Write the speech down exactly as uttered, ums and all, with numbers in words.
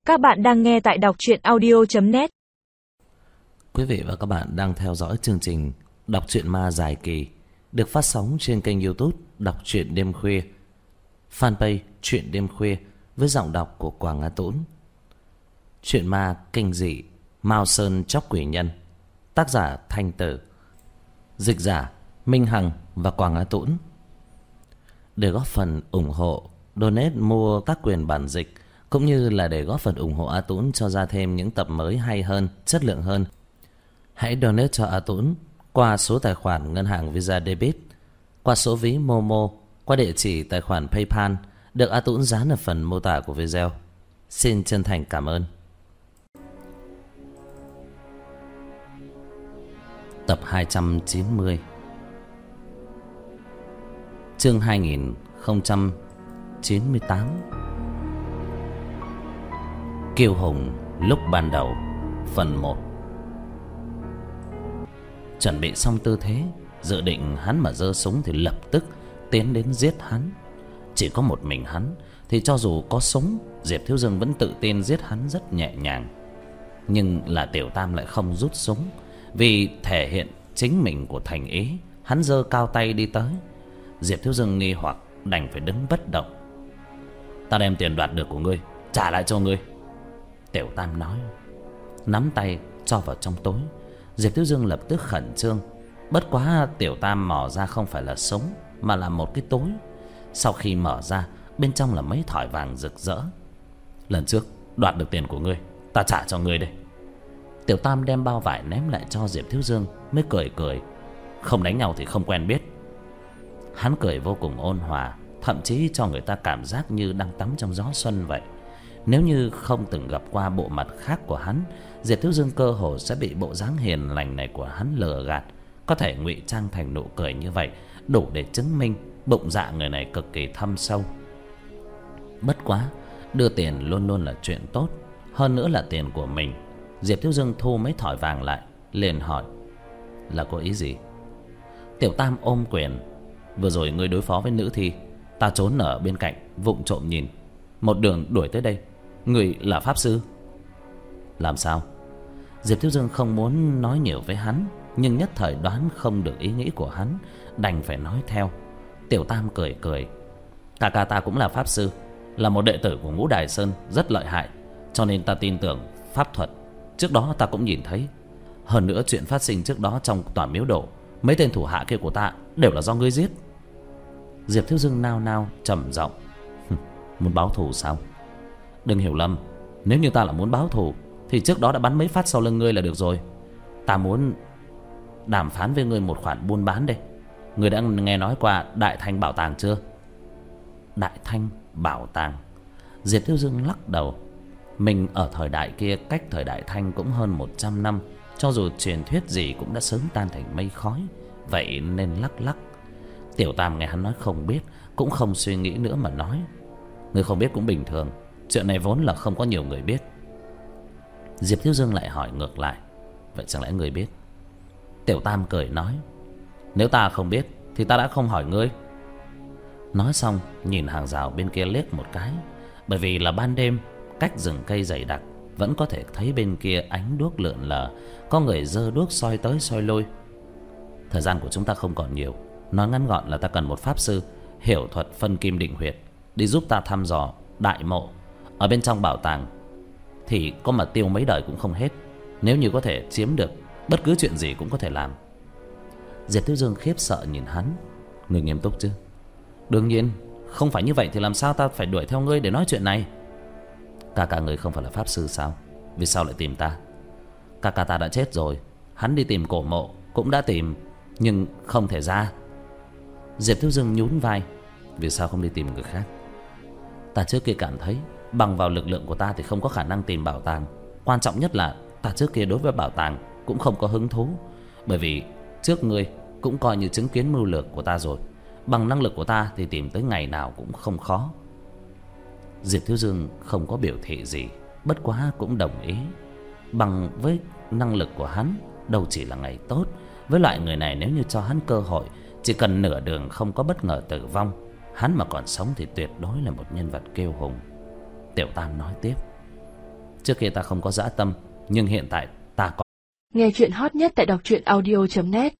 Các bạn đang nghe tại đọc truyện audio chấm net. Quý vị và các bạn đang theo dõi chương trình Đọc truyện ma dài kỳ được phát sóng trên kênh YouTube Đọc truyện đêm khuya, fanpage Truyện đêm khuya với giọng đọc của Quảng Á Tũng. Truyện ma kinh dị Mao Sơn Chóc Quỷ Nhân, tác giả Thanh Tử, dịch giả Minh Hằng và Quảng Á Tũng. Để góp phần ủng hộ, donate mua các quyền bản dịch cũng như là để góp phần ủng hộ A Tũng cho ra thêm những tập mới hay hơn, chất lượng hơn, hãy donate cho A Tũng qua số tài khoản ngân hàng Visa Debit, qua số ví Momo, qua địa chỉ tài khoản PayPal được A Tũng dán ở phần mô tả của video. Xin chân thành cảm ơn. Tập hai trăm chín mươi, chương hai nghìn không trăm chín mươi tám. Kiêu hùng lúc ban đầu, phần một. Chuẩn bị xong tư thế, dự định hắn mà giơ súng thì lập tức tiến đến giết hắn. Chỉ có một mình hắn thì cho dù có súng, Diệp Thiếu Dương vẫn tự tin giết hắn rất nhẹ nhàng. Nhưng là Tiểu Tam lại không rút súng, vì thể hiện chính mình của thành ý, hắn giơ cao tay đi tới. Diệp Thiếu Dương nghi hoặc đành phải đứng bất động. Ta đem tiền đoạt được của ngươi trả lại cho ngươi, Tiểu Tam nói, nắm tay cho vào trong túi. Diệp Thiếu Dương lập tức khẩn trương. Bất quá Tiểu Tam mò ra không phải là súng mà là một cái túi. Sau khi mở ra, bên trong là mấy thỏi vàng rực rỡ. Lần trước đoạt được tiền của ngươi, ta trả cho ngươi đây. Tiểu Tam đem bao vải ném lại cho Diệp Thiếu Dương, mới cười cười. Không đánh nhau thì không quen biết. Hắn cười vô cùng ôn hòa, thậm chí cho người ta cảm giác như đang tắm trong gió xuân vậy. Nếu như không từng gặp qua bộ mặt khác của hắn, Diệp Thiếu Dương cơ hồ sẽ bị bộ dáng hiền lành này của hắn lừa gạt. Có thể ngụy trang thành nụ cười như vậy đủ để chứng minh bụng dạ người này cực kỳ thâm sâu. Bất quá, đưa tiền luôn luôn là chuyện tốt, hơn nữa là tiền của mình. Diệp Thiếu Dương thu mấy thỏi vàng lại, liền hỏi, là có ý gì? Tiểu Tam ôm quyền. Vừa rồi ngươi đối phó với nữ thi, ta trốn ở bên cạnh vụng trộm nhìn, một đường đuổi tới đây. Ngươi là pháp sư? Làm sao? Diệp Thiếu Dương không muốn nói nhiều với hắn, nhưng nhất thời đoán không được ý nghĩ của hắn, đành phải nói theo. Tiểu Tam cười cười. Cả ca ta cũng là pháp sư, là một đệ tử của Ngũ Đài Sơn, rất lợi hại, cho nên ta tin tưởng pháp thuật. Trước đó ta cũng nhìn thấy. Hơn nữa chuyện phát sinh trước đó trong tòa miếu đổ, mấy tên thủ hạ kia của ta đều là do ngươi giết. Diệp Thiếu Dương nao nao trầm giọng, muốn báo thù sao? Đừng hiểu lầm, nếu như ta là muốn báo thù thì trước đó đã bắn mấy phát sau lưng ngươi là được rồi. Ta muốn đàm phán với ngươi một khoản buôn bán đây. Ngươi đã nghe nói qua Đại Thanh Bảo Tàng chưa? Đại Thanh Bảo Tàng? Diệp Thiếu Dương lắc đầu. Mình ở thời đại kia cách thời Đại Thanh cũng hơn một trăm năm, cho dù truyền thuyết gì cũng đã sớm tan thành mây khói, vậy nên lắc lắc. Tiểu Tam nghe hắn nói không biết, cũng không suy nghĩ nữa mà nói, ngươi không biết cũng bình thường, chuyện này vốn là không có nhiều người biết. Diệp Thiếu Dương lại hỏi ngược lại, vậy chẳng lẽ ngươi biết? Tiểu Tam cười nói, nếu ta không biết thì ta đã không hỏi ngươi. Nói xong nhìn hàng rào bên kia liếc một cái. Bởi vì là ban đêm, cách rừng cây dày đặc, vẫn có thể thấy bên kia ánh đuốc lượn lờ, có người giơ đuốc soi tới soi lui. Thời gian của chúng ta không còn nhiều, nói ngắn gọn là ta cần một pháp sư hiểu thuật phân kim định huyệt, đi giúp ta thăm dò đại mộ. Ở bên trong bảo tàng thì có mà tiêu mấy đời cũng không hết. Nếu như có thể chiếm được, bất cứ chuyện gì cũng có thể làm. Diệp Thiếu Dương khiếp sợ nhìn hắn. Người nghiêm túc chứ? Đương nhiên, không phải như vậy thì làm sao ta phải đuổi theo ngươi để nói chuyện này? Ca ca người không phải là pháp sư sao? Vì sao lại tìm ta? Ca ca ta đã chết rồi. Hắn đi tìm cổ mộ cũng đã tìm, nhưng không thể ra. Diệp Thiếu Dương nhún vai. Vì sao không đi tìm người khác? Ta trước kia cảm thấy bằng vào lực lượng của ta thì không có khả năng tìm bảo tàng. Quan trọng nhất là ta trước kia đối với bảo tàng cũng không có hứng thú. Bởi vì trước ngươi cũng coi như chứng kiến mưu lược của ta rồi. Bằng năng lực của ta thì tìm tới ngày nào cũng không khó. Diệp Thiếu Dương không có biểu thị gì, bất quá cũng đồng ý. Bằng với năng lực của hắn, đâu chỉ là ngày tốt. Với loại người này, nếu như cho hắn cơ hội, chỉ cần nửa đường không có bất ngờ tử vong, hắn mà còn sống thì tuyệt đối là một nhân vật kiêu hùng. Tiểu Tam nói tiếp, Trước kia ta không có dã tâm, nhưng hiện tại ta có. Nghe chuyện hot nhất tại đọc truyện audio chấm net.